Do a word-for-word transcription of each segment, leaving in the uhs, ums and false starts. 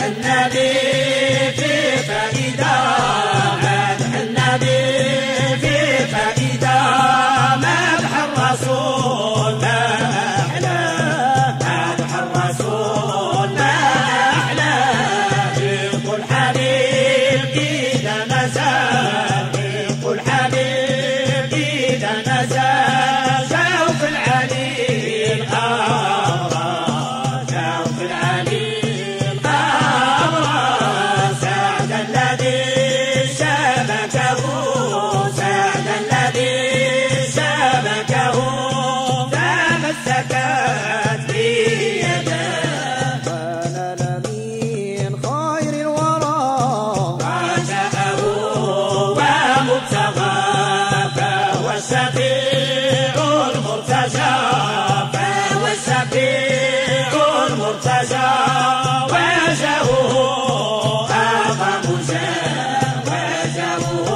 النبي في فائدة، مدح النبي في فائدة، مدح الرسول ما أحلى، مدح الرسول ما أحلى، يقول حبيب إذا نزل، يقول حبيب إذا نزل، شوف العلي الأبرار، شوف العلي الأبرار، سعد الذي شبكه، سعد الذي شبكه، تمسكت بيده، ونال من خير الورى رجاءه ومبتغاه، فهو الشفيع المرتجى، فهو الشفيع المرتجى، وجهه أعظم جاه، وجهه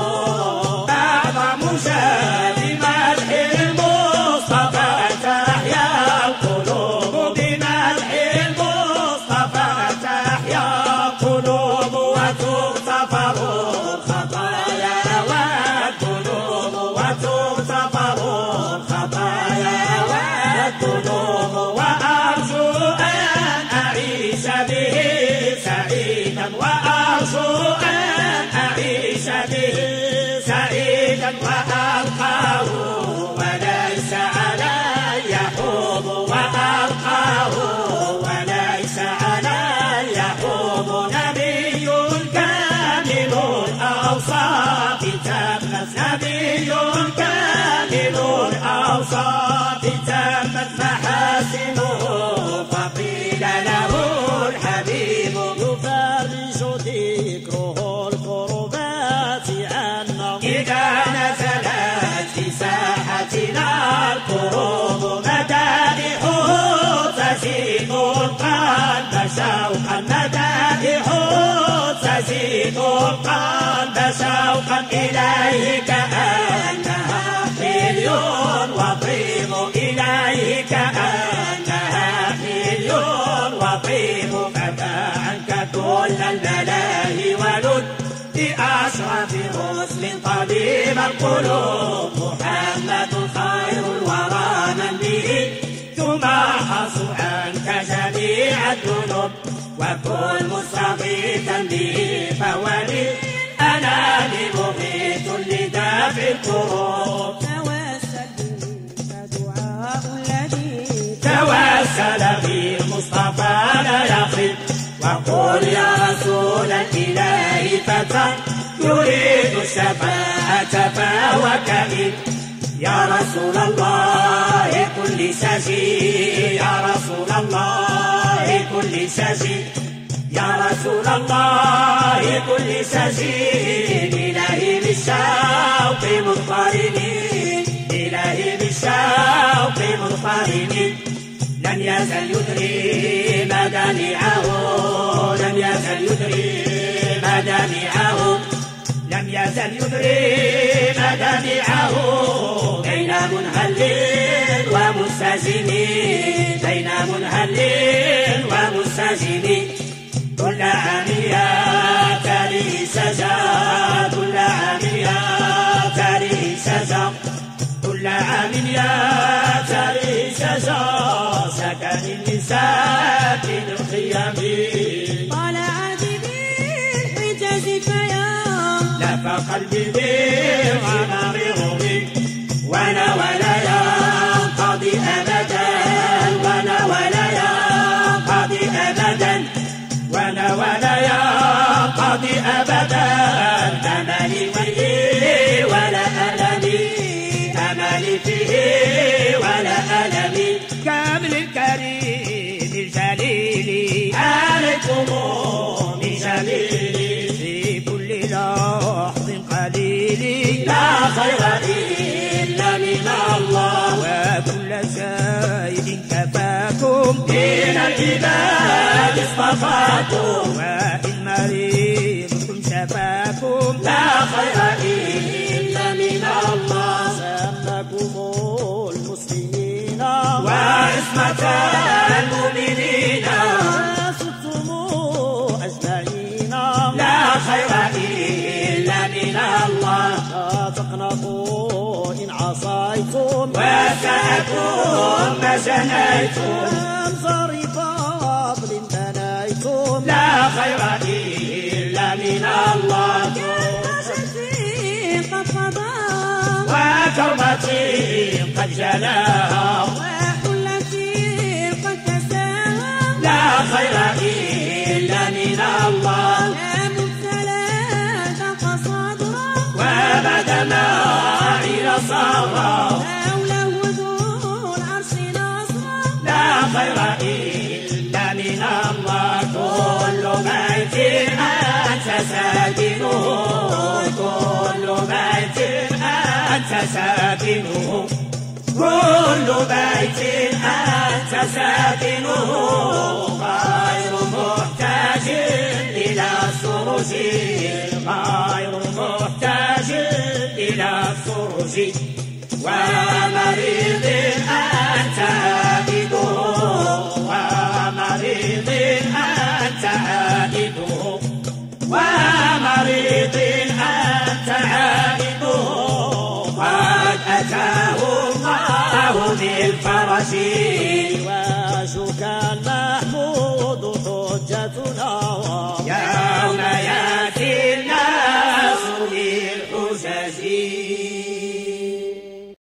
أعظم جاه، بمدح المصطفى تحيا القلوب، بمدح المصطفى تحيا القلوب، وتغتفر الخطايا والذنوب، وتغتفر الخطايا والذنوب، وأرجو أن أعيش به سعيدا، وأرجو أن أعيش به سعيدا، وألقاه وليس علي حوض، وألقاه وليس علي حوض، نبي كامل الأوصاف تمت، نبي كامل الأوصاف تمت محاسنه، فقيل له الحبيب يفرج ذكره القربات عنا، إذا نزلت في ساحتنا الكروب، مدائحه تزيد القلب شوقا، مدائحه تزيد القلب شوقا، إليه كأنها مليون وطيب، إليه كأنها مليون وطيب، فدع عنك كل الملاهي ولد بأشرف رسل طبيب القلوب، محمد خير الورى من به تمحص عنك جميع الذنوب، وكن مستغيثا به فولي أنا لمغيث لدافع الكروب، توسل فدعاء الذي توسل بالمصطفى لا يخيب، وقل يا رسول الإله فتى يريد الشفاعة فهو كريم، يا رسول الله كل سجي، يا رسول الله كل سجي، يا رسول الله كل سجين، إلهي بالشوق مضطربين، إلهي بالشوق مضطربين، لم يزل يدري مدامعه، لم يزل يدري مدامعه، لم يزل يدري مدامعه، بين منهل ومستزن، بين منهل ومستزن، كل عام يأتي سجا، كل عام يأتي سجا، كل عام يأتي سجا، سكن لساكن الخيام، طلع بالحجاز فيا لف قلبي بالغمام غمي، وانا ولا ينقضي أبدا، وانا ولا ينقضي أبدا، وانا ولا ينقضي أبدا، أملي فيه ولا ألمي، أملي فيه ولا ألمي، كامل الكريم الجليل عليكم بجليل، في كل لحظ قليل لا خير إلا من الله، وكل شيء كفاكم من العباد اصطفاكم، وإن مريضتم شفاكم لا خير إلا من الله، سمكم المسلمين وعصمة المؤمنين، وصدتم أجناد أساءكم ما جنيتم أنصار فضل بنيتم لا خير إلا من الله قد قضى وكربتي قد جلاها وحلتي قد تساهى لا خير إلا من الله يا مبتلى ذاق صدرا وبدا ما إلى صغرا حوله ذو العرش نصرا لا خير إلا من الله كل بيت أنت ساكنه كل بيت أنت ساكنه كل بيت أنت ساكنه غير محتاج إلى السرج غير محتاج إلى السرج ومريض أنت عابده ومريض أنت عابده ومريض أنت عابده قد أتاه الله بالفرج